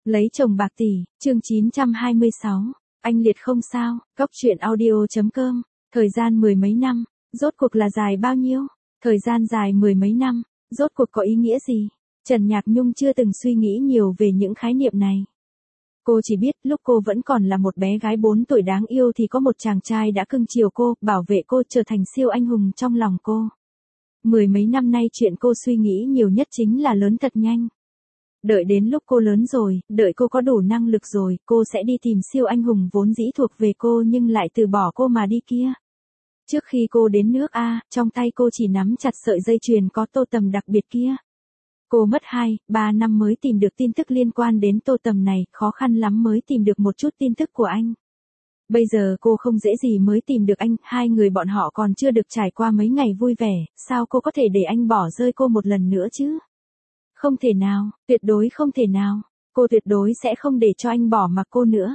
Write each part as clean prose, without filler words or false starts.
Lấy chồng bạc tỷ, chương 926, anh Liệt không sao, Cóc truyện audio.com, thời gian mười mấy năm, rốt cuộc là dài bao nhiêu? Thời gian dài mười mấy năm, rốt cuộc có ý nghĩa gì? Trần Nhạc Nhung chưa từng suy nghĩ nhiều về những khái niệm này. Cô chỉ biết lúc cô vẫn còn là một bé gái 4 tuổi đáng yêu thì có một chàng trai đã cưng chiều cô, bảo vệ cô trở thành siêu anh hùng trong lòng cô. Mười mấy năm nay chuyện cô suy nghĩ nhiều nhất chính là lớn thật nhanh. Đợi đến lúc cô lớn rồi, đợi cô có đủ năng lực rồi, cô sẽ đi tìm siêu anh hùng vốn dĩ thuộc về cô nhưng lại từ bỏ cô mà đi kia. Trước khi cô đến nước A, trong tay cô chỉ nắm chặt sợi dây chuyền có tô tầm đặc biệt kia. Cô mất 2-3 năm mới tìm được tin tức liên quan đến tô tầm này, khó khăn lắm mới tìm được một chút tin tức của anh. Bây giờ cô không dễ gì mới tìm được anh, hai người bọn họ còn chưa được trải qua mấy ngày vui vẻ, sao cô có thể để anh bỏ rơi cô một lần nữa chứ? Không thể nào, tuyệt đối không thể nào, cô tuyệt đối sẽ không để cho anh bỏ mặc cô nữa.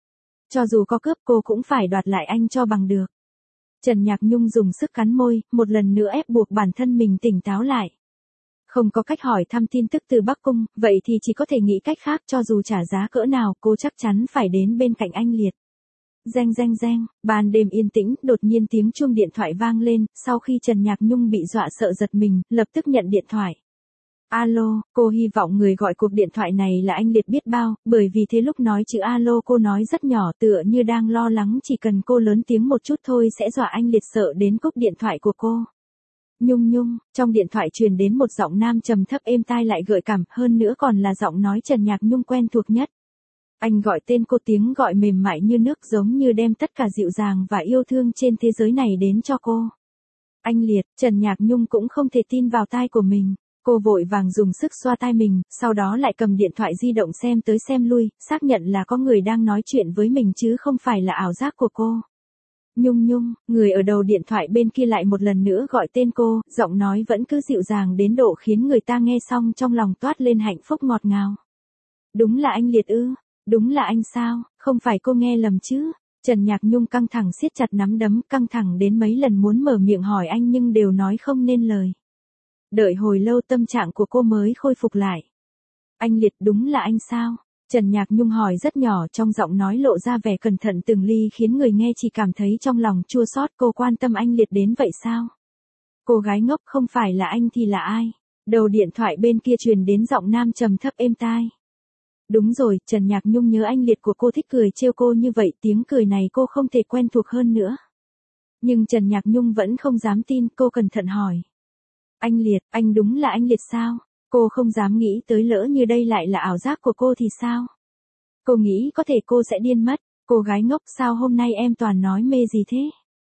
Cho dù có cướp cô cũng phải đoạt lại anh cho bằng được. Trần Nhạc Nhung dùng sức cắn môi, một lần nữa ép buộc bản thân mình tỉnh táo lại. Không có cách hỏi thăm tin tức từ Bắc Cung, vậy thì chỉ có thể nghĩ cách khác, cho dù trả giá cỡ nào cô chắc chắn phải đến bên cạnh anh Liệt. Reng reng reng, ban đêm yên tĩnh, đột nhiên tiếng chuông điện thoại vang lên, sau khi Trần Nhạc Nhung bị dọa sợ giật mình, lập tức nhận điện thoại. Alo, cô hy vọng người gọi cuộc điện thoại này là anh Liệt biết bao, bởi vì thế lúc nói chữ alo cô nói rất nhỏ tựa như đang lo lắng chỉ cần cô lớn tiếng một chút thôi sẽ dọa anh Liệt sợ đến cúp điện thoại của cô. Nhung Nhung, trong điện thoại truyền đến một giọng nam trầm thấp êm tai lại gợi cảm, hơn nữa còn là giọng nói Trần Nhạc Nhung quen thuộc nhất. Anh gọi tên cô, tiếng gọi mềm mại như nước giống như đem tất cả dịu dàng và yêu thương trên thế giới này đến cho cô. Anh Liệt, Trần Nhạc Nhung cũng không thể tin vào tai của mình. Cô vội vàng dùng sức xoa tai mình, sau đó lại cầm điện thoại di động xem tới xem lui, xác nhận là có người đang nói chuyện với mình chứ không phải là ảo giác của cô. Nhung Nhung, người ở đầu điện thoại bên kia lại một lần nữa gọi tên cô, giọng nói vẫn cứ dịu dàng đến độ khiến người ta nghe xong trong lòng toát lên hạnh phúc ngọt ngào. Đúng là anh Liệt ư? Đúng là anh sao? Không phải cô nghe lầm chứ? Trần Nhạc Nhung căng thẳng siết chặt nắm đấm, căng thẳng đến mấy lần muốn mở miệng hỏi anh nhưng đều nói không nên lời. Đợi hồi lâu tâm trạng của cô mới khôi phục lại. Anh Liệt, đúng là anh sao? Trần Nhạc Nhung hỏi rất nhỏ, trong giọng nói lộ ra vẻ cẩn thận từng ly khiến người nghe chỉ cảm thấy trong lòng chua xót. Cô quan tâm anh Liệt đến vậy sao? Cô gái ngốc, không phải là anh thì là ai? Đầu điện thoại bên kia truyền đến giọng nam trầm thấp êm tai. Đúng rồi, Trần Nhạc Nhung nhớ anh Liệt của cô thích cười trêu cô như vậy, tiếng cười này cô không thể quen thuộc hơn nữa. Nhưng Trần Nhạc Nhung vẫn không dám tin, cô cẩn thận hỏi. Anh Liệt, anh đúng là anh Liệt sao? Cô không dám nghĩ tới lỡ như đây lại là ảo giác của cô thì sao? Cô nghĩ có thể cô sẽ điên mất. Cô gái ngốc, sao hôm nay em toàn nói mê gì thế?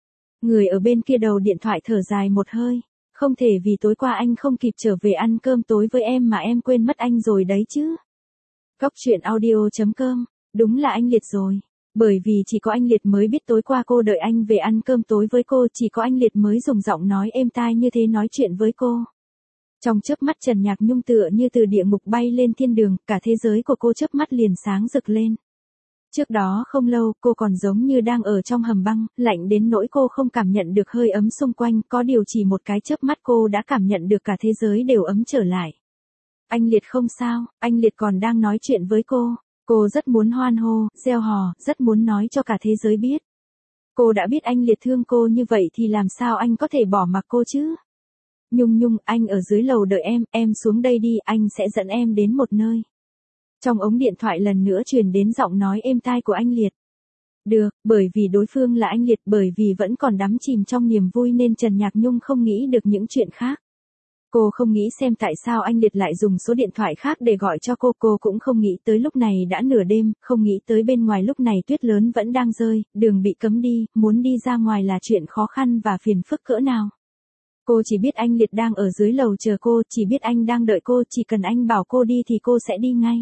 Người ở bên kia đầu điện thoại thở dài một hơi. Không thể vì tối qua anh không kịp trở về ăn cơm tối với em mà em quên mất anh rồi đấy chứ. Cóc truyện audio.com, đúng là anh Liệt rồi. Bởi vì chỉ có anh Liệt mới biết tối qua cô đợi anh về ăn cơm tối với cô, chỉ có anh Liệt mới dùng giọng nói êm tai như thế nói chuyện với cô. Trong chớp mắt Trần Nhạc Nhung tựa như từ địa ngục bay lên thiên đường, cả thế giới của cô chớp mắt liền sáng rực lên. Trước đó không lâu, cô còn giống như đang ở trong hầm băng, lạnh đến nỗi cô không cảm nhận được hơi ấm xung quanh, có điều chỉ một cái chớp mắt cô đã cảm nhận được cả thế giới đều ấm trở lại. Anh Liệt không sao, anh Liệt còn đang nói chuyện với cô. Cô rất muốn hoan hô, reo hò, rất muốn nói cho cả thế giới biết. Cô đã biết anh Liệt thương cô như vậy thì làm sao anh có thể bỏ mặc cô chứ? Nhung Nhung, anh ở dưới lầu đợi em xuống đây đi, anh sẽ dẫn em đến một nơi. Trong ống điện thoại lần nữa truyền đến giọng nói êm tai của anh Liệt. Được, bởi vì đối phương là anh Liệt, bởi vì vẫn còn đắm chìm trong niềm vui nên Trần Nhạc Nhung không nghĩ được những chuyện khác. Cô không nghĩ xem tại sao anh Liệt lại dùng số điện thoại khác để gọi cho cô cũng không nghĩ tới lúc này đã nửa đêm, không nghĩ tới bên ngoài lúc này tuyết lớn vẫn đang rơi, đường bị cấm đi, muốn đi ra ngoài là chuyện khó khăn và phiền phức cỡ nào. Cô chỉ biết anh Liệt đang ở dưới lầu chờ cô, chỉ biết anh đang đợi cô, chỉ cần anh bảo cô đi thì cô sẽ đi ngay.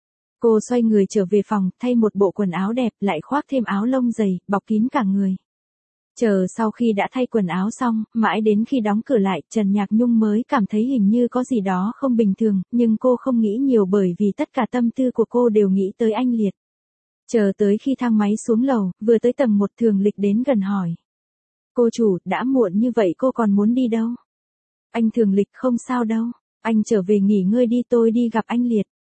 Cô xoay người trở về phòng, thay một bộ quần áo đẹp, lại khoác thêm áo lông dày, bọc kín cả người. Chờ sau khi đã thay quần áo xong, mãi đến khi đóng cửa lại, Trần Nhạc Nhung mới cảm thấy hình như có gì đó không bình thường, nhưng cô không nghĩ nhiều bởi vì tất cả tâm tư của cô đều nghĩ tới anh Liệt. Chờ tới khi thang máy xuống lầu, vừa tới tầng 1 Thường Lịch đến gần hỏi. Cô chủ, đã muộn như vậy cô còn muốn đi đâu? Anh Thường Lịch, không sao đâu. Anh trở về nghỉ ngơi đi, tôi đi gặp anh Liệt.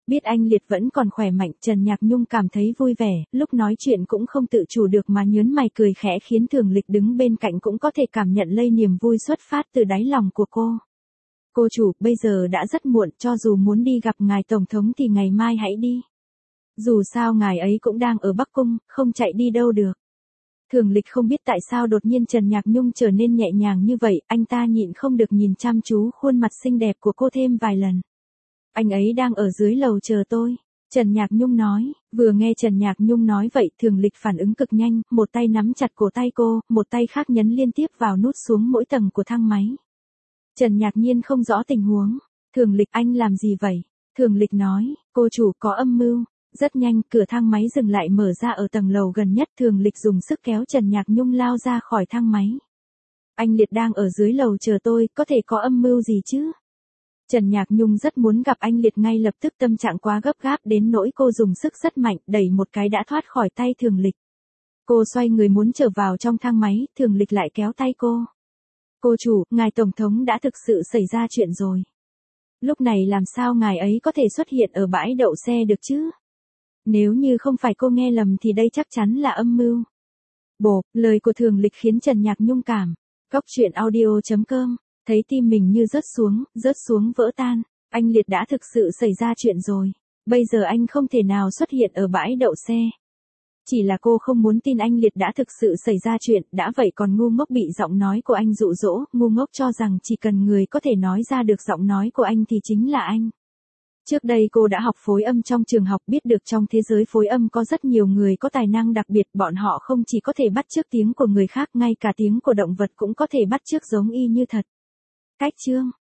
Biết anh Liệt vẫn còn khỏe mạnh, Trần Nhạc Nhung cảm thấy vui vẻ, lúc nói chuyện cũng không tự chủ được mà nhớn mày cười khẽ khiến Thường Lịch đứng bên cạnh cũng có thể cảm nhận lây niềm vui xuất phát từ đáy lòng của cô. Cô chủ, bây giờ đã rất muộn, cho dù muốn đi gặp ngài Tổng thống thì ngày mai hãy đi. Dù sao ngài ấy cũng đang ở Bắc Cung, không chạy đi đâu được. Thường Lịch không biết tại sao đột nhiên Trần Nhạc Nhung trở nên nhẹ nhàng như vậy, anh ta nhịn không được nhìn chăm chú khuôn mặt xinh đẹp của cô thêm vài lần. Anh ấy đang ở dưới lầu chờ tôi. Trần Nhạc Nhung nói, vừa nghe Trần Nhạc Nhung nói vậy Thường Lịch phản ứng cực nhanh, một tay nắm chặt cổ tay cô, một tay khác nhấn liên tiếp vào nút xuống mỗi tầng của thang máy. Trần Nhạc Nhiên không rõ tình huống. Thường Lịch, anh làm gì vậy? Thường Lịch nói, cô chủ có âm mưu. Rất nhanh, cửa thang máy dừng lại mở ra ở tầng lầu gần nhất. Thường Lịch dùng sức kéo Trần Nhạc Nhung lao ra khỏi thang máy. Anh Liệt đang ở dưới lầu chờ tôi, có thể có âm mưu gì chứ? Trần Nhạc Nhung rất muốn gặp anh Liệt ngay lập tức, tâm trạng quá gấp gáp đến nỗi cô dùng sức rất mạnh, đẩy một cái đã thoát khỏi tay Thường Lịch. Cô xoay người muốn trở vào trong thang máy, Thường Lịch lại kéo tay cô. Cô chủ, ngài Tổng thống đã thực sự xảy ra chuyện rồi. Lúc này làm sao ngài ấy có thể xuất hiện ở bãi đậu xe được chứ? Nếu như không phải cô nghe lầm thì đây chắc chắn là âm mưu. Bộp, lời của Thường Lịch khiến Trần Nhạc Nhung cảm. Góc truyện audio.com, thấy tim mình như rớt xuống vỡ tan. Anh Liệt đã thực sự xảy ra chuyện rồi. Bây giờ anh không thể nào xuất hiện ở bãi đậu xe. Chỉ là cô không muốn tin anh Liệt đã thực sự xảy ra chuyện, đã vậy còn ngu ngốc bị giọng nói của anh dụ dỗ, ngu ngốc cho rằng chỉ cần người có thể nói ra được giọng nói của anh thì chính là anh. Trước đây cô đã học phối âm trong trường học, biết được trong thế giới phối âm có rất nhiều người có tài năng đặc biệt, bọn họ không chỉ có thể bắt chước tiếng của người khác, ngay cả tiếng của động vật cũng có thể bắt chước giống y như thật. Cách chương